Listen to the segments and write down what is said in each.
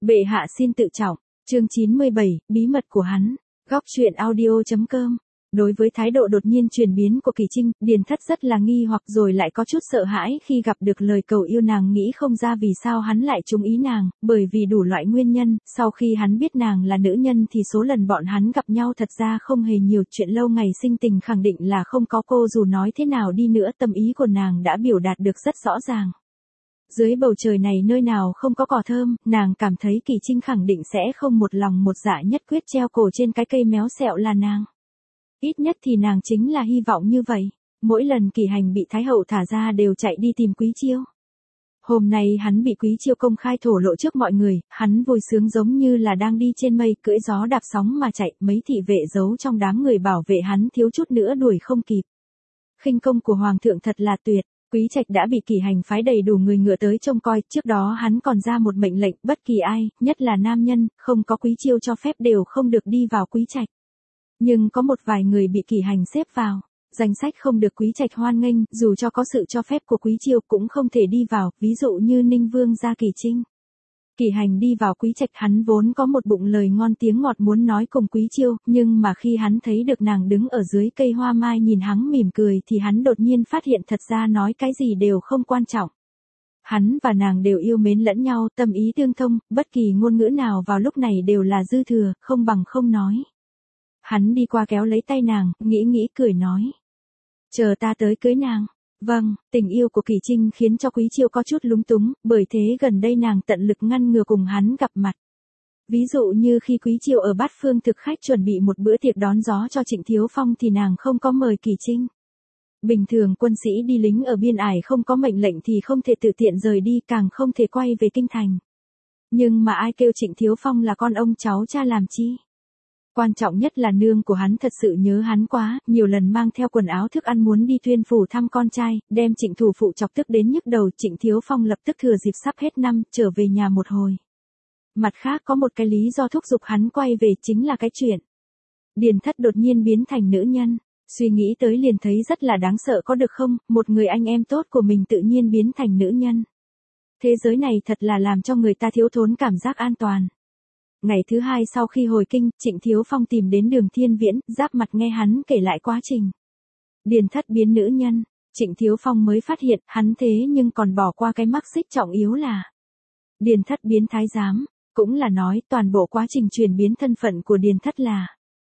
Bệ hạ xin tự trọng, chương 97, bí mật của hắn. Góc truyện audio.com. Đối với thái độ đột nhiên chuyển biến của Kỳ Trinh, Điền Thất rất là nghi hoặc rồi lại có chút sợ hãi khi gặp được lời cầu yêu nàng, nghĩ không ra vì sao hắn lại trúng ý nàng, bởi vì đủ loại nguyên nhân, sau khi hắn biết nàng là nữ nhân thì số lần bọn hắn gặp nhau thật ra không hề nhiều, chuyện lâu ngày sinh tình khẳng định là không có, cô dù nói thế nào đi nữa tâm ý của nàng đã biểu đạt được rất rõ ràng. Dưới bầu trời này nơi nào không có cỏ thơm, nàng cảm thấy Kỳ Trinh khẳng định sẽ không một lòng một dạ nhất quyết treo cổ trên cái cây méo xẹo là nàng. Ít nhất thì nàng chính là hy vọng như vậy. Mỗi lần Kỳ Hành bị Thái Hậu thả ra đều chạy đi tìm Quý Chiêu. Hôm nay hắn bị Quý Chiêu công khai thổ lộ trước mọi người, hắn vui sướng giống như là đang đi trên mây, cưỡi gió đạp sóng mà chạy, mấy thị vệ giấu trong đám người bảo vệ hắn thiếu chút nữa đuổi không kịp. Khinh công của Hoàng thượng thật là tuyệt. Quý Trạch đã bị Kỳ Hành phái đầy đủ người ngựa tới trông coi, trước đó hắn còn ra một mệnh lệnh, bất kỳ ai, nhất là nam nhân, không có Quý Chiêu cho phép đều không được đi vào Quý Trạch. Nhưng có một vài người bị Kỳ Hành xếp vào danh sách không được Quý Trạch hoan nghênh, dù cho có sự cho phép của Quý Chiêu cũng không thể đi vào, ví dụ như Ninh Vương gia Kỳ Trinh. Kỳ Hành đi vào Quý Trạch, hắn vốn có một bụng lời ngon tiếng ngọt muốn nói cùng Quý Chiêu, nhưng mà khi hắn thấy được nàng đứng ở dưới cây hoa mai nhìn hắn mỉm cười thì hắn đột nhiên phát hiện thật ra nói cái gì đều không quan trọng. Hắn và nàng đều yêu mến lẫn nhau, tâm ý tương thông, bất kỳ ngôn ngữ nào vào lúc này đều là dư thừa, không bằng không nói. Hắn đi qua kéo lấy tay nàng, nghĩ cười nói. Chờ ta tới cưới nàng. Vâng, tình yêu của Kỳ Trinh khiến cho Quý Chiêu có chút lúng túng, bởi thế gần đây nàng tận lực ngăn ngừa cùng hắn gặp mặt. Ví dụ như khi Quý Chiêu ở Bát Phương thực khách chuẩn bị một bữa tiệc đón gió cho Trịnh Thiếu Phong thì nàng không có mời Kỳ Trinh. Bình thường quân sĩ đi lính ở biên ải không có mệnh lệnh thì không thể tự tiện rời đi, càng không thể quay về kinh thành. Nhưng mà ai kêu Trịnh Thiếu Phong là con ông cháu cha làm chi? Quan trọng nhất là nương của hắn thật sự nhớ hắn quá, nhiều lần mang theo quần áo thức ăn muốn đi Tuyên phủ thăm con trai, đem Trịnh thủ phụ chọc tức đến nhức đầu. Trịnh Thiếu Phong lập tức thừa dịp sắp hết năm, trở về nhà một hồi. Mặt khác có một cái lý do thúc giục hắn quay về chính là cái chuyện Điền Thất đột nhiên biến thành nữ nhân. Suy nghĩ tới liền thấy rất là đáng sợ, có được không, một người anh em tốt của mình tự nhiên biến thành nữ nhân. Thế giới này thật là làm cho người ta thiếu thốn cảm giác an toàn. Ngày thứ hai sau khi hồi kinh, Trịnh Thiếu Phong tìm đến Đường Thiên Viễn, giáp mặt nghe hắn kể lại quá trình Điền Thất biến nữ nhân. Trịnh Thiếu Phong mới phát hiện, hắn thế nhưng còn bỏ qua cái mắc xích trọng yếu là Điền Thất biến thái giám, cũng là nói toàn bộ quá trình chuyển biến thân phận của Điền Thất là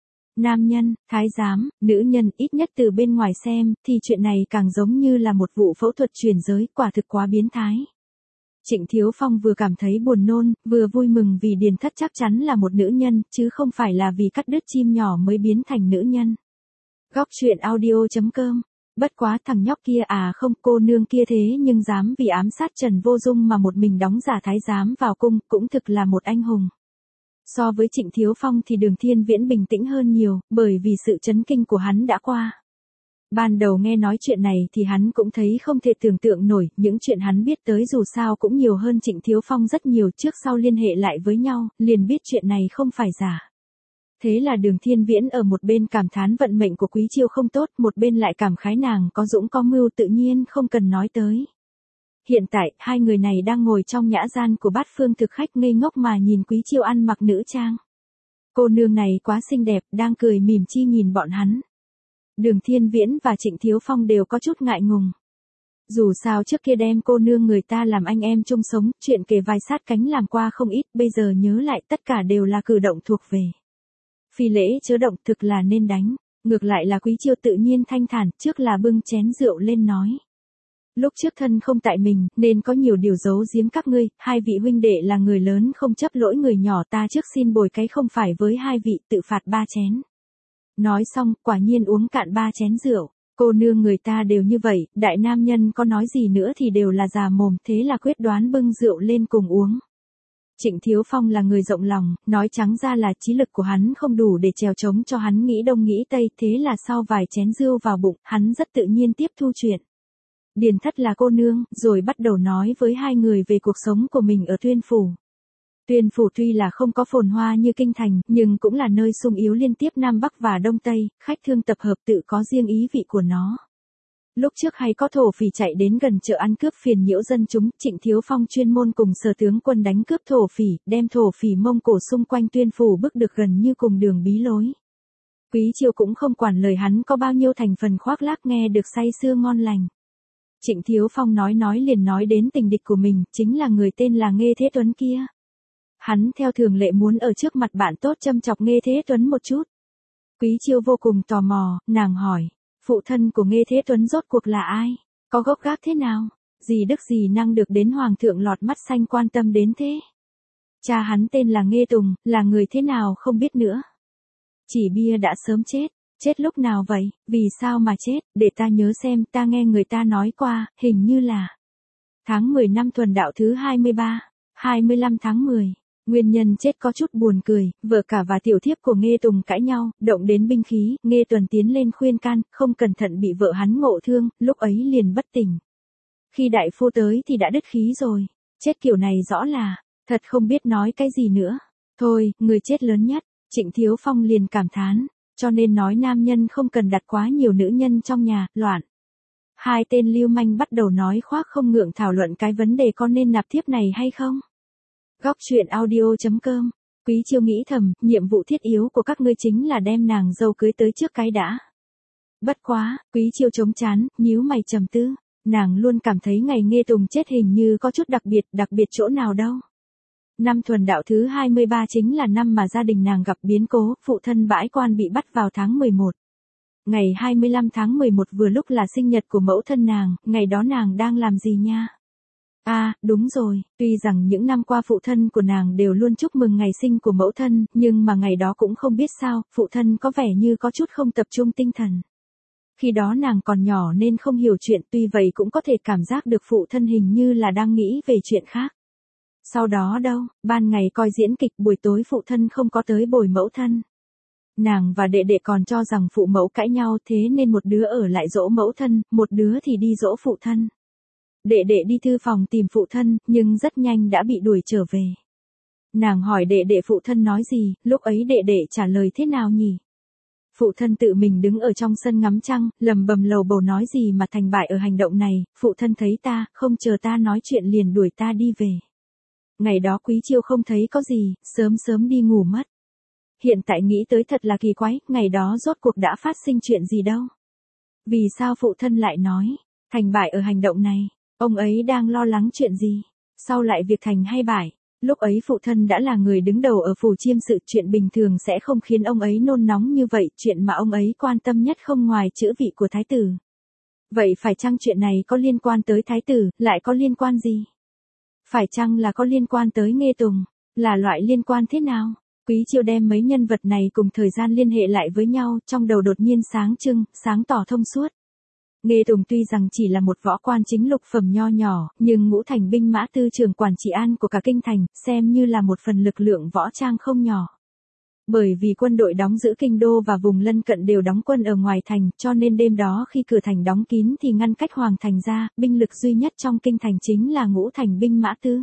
nam nhân, thái giám, nữ nhân, ít nhất từ bên ngoài xem, thì chuyện này càng giống như là một vụ phẫu thuật chuyển giới, quả thực quá biến thái. Trịnh Thiếu Phong vừa cảm thấy buồn nôn, vừa vui mừng vì Điền Thất chắc chắn là một nữ nhân, chứ không phải là vì cắt đứt chim nhỏ mới biến thành nữ nhân. Góc truyện audio.com. Bất quá thằng nhóc kia không, cô nương kia thế nhưng dám vì ám sát Trần Vô Dung mà một mình đóng giả thái giám vào cung, cũng thực là một anh hùng. So với Trịnh Thiếu Phong thì Đường Thiên Viễn bình tĩnh hơn nhiều, bởi vì sự chấn kinh của hắn đã qua. Ban đầu nghe nói chuyện này thì hắn cũng thấy không thể tưởng tượng nổi, những chuyện hắn biết tới dù sao cũng nhiều hơn Trịnh Thiếu Phong rất nhiều, trước sau liên hệ lại với nhau, liền biết chuyện này không phải giả. Thế là Đường Thiên Viễn ở một bên cảm thán vận mệnh của Quý Chiêu không tốt, một bên lại cảm khái nàng có dũng có mưu, tự nhiên không cần nói tới. Hiện tại, hai người này đang ngồi trong nhã gian của Bát Phương thực khách ngây ngốc mà nhìn Quý Chiêu ăn mặc nữ trang. Cô nương này quá xinh đẹp, đang cười mỉm chi nhìn bọn hắn. Đường Thiên Viễn và Trịnh Thiếu Phong đều có chút ngại ngùng. Dù sao trước kia đem cô nương người ta làm anh em chung sống, chuyện kề vai sát cánh làm qua không ít, bây giờ nhớ lại tất cả đều là cử động thuộc về phi lễ chớ động, thực là nên đánh. Ngược lại là Quý Chiêu tự nhiên thanh thản, trước là bưng chén rượu lên nói. Lúc trước thân không tại mình, nên có nhiều điều giấu giếm các ngươi, hai vị huynh đệ là người lớn không chấp lỗi người nhỏ, ta trước xin bồi cái không phải với hai vị, tự phạt 3 chén. Nói xong, quả nhiên uống cạn 3 chén rượu. Cô nương người ta đều như vậy, đại nam nhân có nói gì nữa thì đều là già mồm, thế là quyết đoán bưng rượu lên cùng uống. Trịnh Thiếu Phong là người rộng lòng, nói trắng ra là trí lực của hắn không đủ để chèo chống cho hắn nghĩ đông nghĩ tây, thế là sau vài chén rượu vào bụng, hắn rất tự nhiên tiếp thu chuyện Điền Thất là cô nương, rồi bắt đầu nói với hai người về cuộc sống của mình ở Tuyên phủ. Tuyên phủ tuy là không có phồn hoa như kinh thành, nhưng cũng là nơi sung yếu liên tiếp Nam Bắc và Đông Tây, khách thương tập hợp tự có riêng ý vị của nó. Lúc trước hay có thổ phỉ chạy đến gần chợ ăn cướp phiền nhiễu dân chúng, Trịnh Thiếu Phong chuyên môn cùng Sở tướng quân đánh cướp thổ phỉ, đem thổ phỉ Mông Cổ xung quanh Tuyên Phủ bức được gần như cùng đường bí lối. Quý Chiêu cũng không quản lời hắn có bao nhiêu thành phần khoác lác, nghe được say sưa ngon lành. Trịnh Thiếu Phong nói liền nói đến tình địch của mình, chính là người tên là Nghê Thế Tuấn kia. Hắn theo thường lệ muốn ở trước mặt bạn tốt châm chọc Nghê Thế Tuấn một chút. Quý Chiêu vô cùng tò mò, nàng hỏi, phụ thân của Nghê Thế Tuấn rốt cuộc là ai? Có gốc gác thế nào? Gì đức gì năng được đến hoàng thượng lọt mắt xanh quan tâm đến thế? Cha hắn tên là Nghê Tùng, là người thế nào không biết nữa. Chỉ bia đã sớm chết. Chết lúc nào vậy? Vì sao mà chết? Để ta nhớ xem, ta nghe người ta nói qua, hình như là tháng 10 năm Thuần Đạo thứ 23, 25 tháng 10. Nguyên nhân chết có chút buồn cười, vợ cả và tiểu thiếp của Nghê Tùng cãi nhau, động đến binh khí, Nghê Tuần tiến lên khuyên can, không cẩn thận bị vợ hắn ngộ thương, lúc ấy liền bất tỉnh. Khi đại phu tới thì đã đứt khí rồi. Chết kiểu này rõ là, thật không biết nói cái gì nữa. Thôi, người chết lớn nhất. Trịnh Thiếu Phong liền cảm thán. Cho nên nói nam nhân không cần đặt quá nhiều nữ nhân trong nhà, loạn. Hai tên lưu manh bắt đầu nói khoác không ngượng thảo luận cái vấn đề có nên nạp thiếp này hay không. Góc truyện audio.com. Quý Chiêu nghĩ thầm, nhiệm vụ thiết yếu của các ngươi chính là đem nàng dâu cưới tới trước cái đã. Bất quá, Quý Chiêu chống chán, nhíu mày trầm tư. Nàng luôn cảm thấy ngày Nghê Tùng chết hình như có chút đặc biệt chỗ nào đâu. Năm Thuần Đạo thứ 23 chính là năm mà gia đình nàng gặp biến cố, phụ thân bãi quan bị bắt vào tháng 11. Ngày 25 tháng 11 vừa lúc là sinh nhật của mẫu thân nàng, ngày đó nàng đang làm gì nha? Đúng rồi, tuy rằng những năm qua phụ thân của nàng đều luôn chúc mừng ngày sinh của mẫu thân, nhưng mà ngày đó cũng không biết sao, phụ thân có vẻ như có chút không tập trung tinh thần. Khi đó nàng còn nhỏ nên không hiểu chuyện, tuy vậy cũng có thể cảm giác được phụ thân hình như là đang nghĩ về chuyện khác. Sau đó đâu, ban ngày coi diễn kịch, buổi tối phụ thân không có tới bồi mẫu thân. Nàng và đệ đệ còn cho rằng phụ mẫu cãi nhau, thế nên một đứa ở lại dỗ mẫu thân, một đứa thì đi dỗ phụ thân. Đệ đệ đi thư phòng tìm phụ thân, nhưng rất nhanh đã bị đuổi trở về. Nàng hỏi đệ đệ phụ thân nói gì, lúc ấy đệ đệ trả lời thế nào nhỉ? Phụ thân tự mình đứng ở trong sân ngắm trăng, lầm bầm lầu bầu nói gì mà thành bại ở hành động này, phụ thân thấy ta, không chờ ta nói chuyện liền đuổi ta đi về. Ngày đó Quý Chiêu không thấy có gì, sớm đi ngủ mất. Hiện tại nghĩ tới thật là kỳ quái, ngày đó rốt cuộc đã phát sinh chuyện gì đâu. Vì sao phụ thân lại nói, thành bại ở hành động này, ông ấy đang lo lắng chuyện gì, sao lại việc thành hay bại. Lúc ấy phụ thân đã là người đứng đầu ở phủ chiêm sự, chuyện bình thường sẽ không khiến ông ấy nôn nóng như vậy, chuyện mà ông ấy quan tâm nhất không ngoài chữ vị của thái tử. Vậy phải chăng chuyện này có liên quan tới thái tử, lại có liên quan gì? Phải chăng là có liên quan tới Nghê Tùng, là loại liên quan thế nào? Quý Chiêu đem mấy nhân vật này cùng thời gian liên hệ lại với nhau, trong đầu đột nhiên sáng trưng, sáng tỏ thông suốt. Nghê Tùng tuy rằng chỉ là một võ quan chính lục phẩm nho nhỏ, nhưng ngũ thành binh mã tư trưởng quản trị an của cả kinh thành, xem như là một phần lực lượng võ trang không nhỏ. Bởi vì quân đội đóng giữ kinh đô và vùng lân cận đều đóng quân ở ngoài thành, cho nên đêm đó khi cửa thành đóng kín thì ngăn cách hoàng thành ra, binh lực duy nhất trong kinh thành chính là ngũ thành binh mã tư.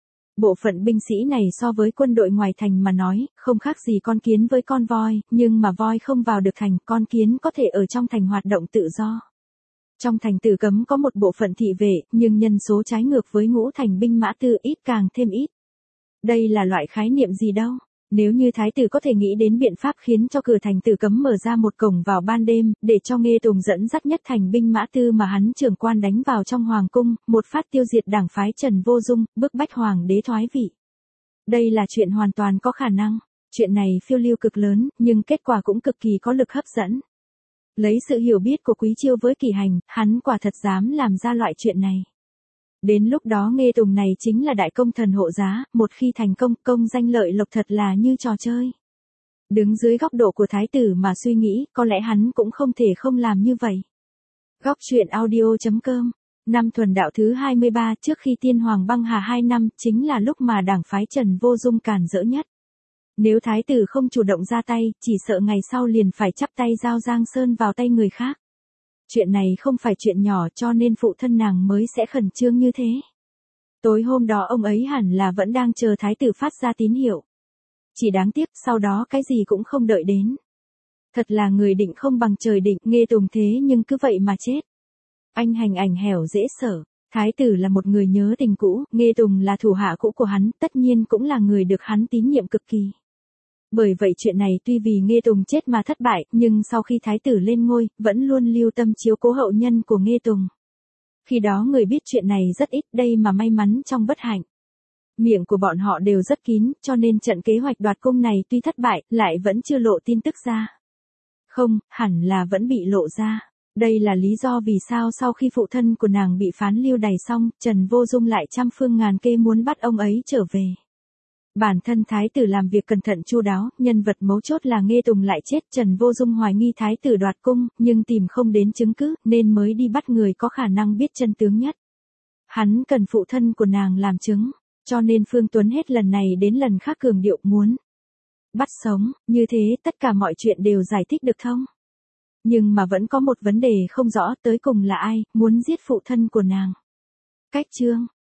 Bộ phận binh sĩ này so với quân đội ngoài thành mà nói, không khác gì con kiến với con voi, nhưng mà voi không vào được thành, con kiến có thể ở trong thành hoạt động tự do. Trong thành Tử Cấm có một bộ phận thị vệ, nhưng nhân số trái ngược với ngũ thành binh mã tư, ít càng thêm ít. Đây là loại khái niệm gì đâu? Nếu như thái tử có thể nghĩ đến biện pháp khiến cho cửa thành Tử Cấm mở ra một cổng vào ban đêm, để cho Nghê Tùng dẫn dắt nhất thành binh mã tư mà hắn trưởng quan đánh vào trong hoàng cung, một phát tiêu diệt đảng phái Trần Vô Dung, bức bách hoàng đế thoái vị. Đây là chuyện hoàn toàn có khả năng. Chuyện này phiêu lưu cực lớn, nhưng kết quả cũng cực kỳ có lực hấp dẫn. Lấy sự hiểu biết của Quý Chiêu với Kỳ Hành, hắn quả thật dám làm ra loại chuyện này. Đến lúc đó Nghê Tùng này chính là đại công thần hộ giá, một khi thành công, công danh lợi lộc thật là như trò chơi. Đứng dưới góc độ của thái tử mà suy nghĩ, có lẽ hắn cũng không thể không làm như vậy. Góc truyện audio.com. Năm Thuần Đạo thứ 23, trước khi Tiên Hoàng băng hà 2 năm, chính là lúc mà đảng phái Trần Vô Dung càn rỡ nhất. Nếu thái tử không chủ động ra tay, chỉ sợ ngày sau liền phải chắp tay giao Giang Sơn vào tay người khác. Chuyện này không phải chuyện nhỏ, cho nên phụ thân nàng mới sẽ khẩn trương như thế. Tối hôm đó ông ấy hẳn là vẫn đang chờ thái tử phát ra tín hiệu. Chỉ đáng tiếc, sau đó cái gì cũng không đợi đến. Thật là người định không bằng trời định, Nghê Tùng thế nhưng cứ vậy mà chết. Anh hành ảnh hẻo dễ sợ. Thái tử là một người nhớ tình cũ, Nghê Tùng là thủ hạ cũ của hắn, tất nhiên cũng là người được hắn tín nhiệm cực kỳ. Bởi vậy chuyện này tuy vì Nghê Tùng chết mà thất bại, nhưng sau khi thái tử lên ngôi, vẫn luôn lưu tâm chiếu cố hậu nhân của Nghê Tùng. Khi đó người biết chuyện này rất ít, đây mà may mắn trong bất hạnh. Miệng của bọn họ đều rất kín, cho nên trận kế hoạch đoạt cung này tuy thất bại, lại vẫn chưa lộ tin tức ra. Không, hẳn là vẫn bị lộ ra. Đây là lý do vì sao sau khi phụ thân của nàng bị phán lưu đày xong, Trần Vô Dung lại trăm phương ngàn kế muốn bắt ông ấy trở về. Bản thân thái tử làm việc cẩn thận chu đáo, nhân vật mấu chốt là Nghê Tùng lại chết, Trần Vô Dung hoài nghi thái tử đoạt cung, nhưng tìm không đến chứng cứ, nên mới đi bắt người có khả năng biết chân tướng nhất. Hắn cần phụ thân của nàng làm chứng, cho nên Phương Tuấn hết lần này đến lần khác cường điệu muốn bắt sống, như thế tất cả mọi chuyện đều giải thích được thông. Nhưng mà vẫn có một vấn đề không rõ, tới cùng là ai muốn giết phụ thân của nàng. Cách chương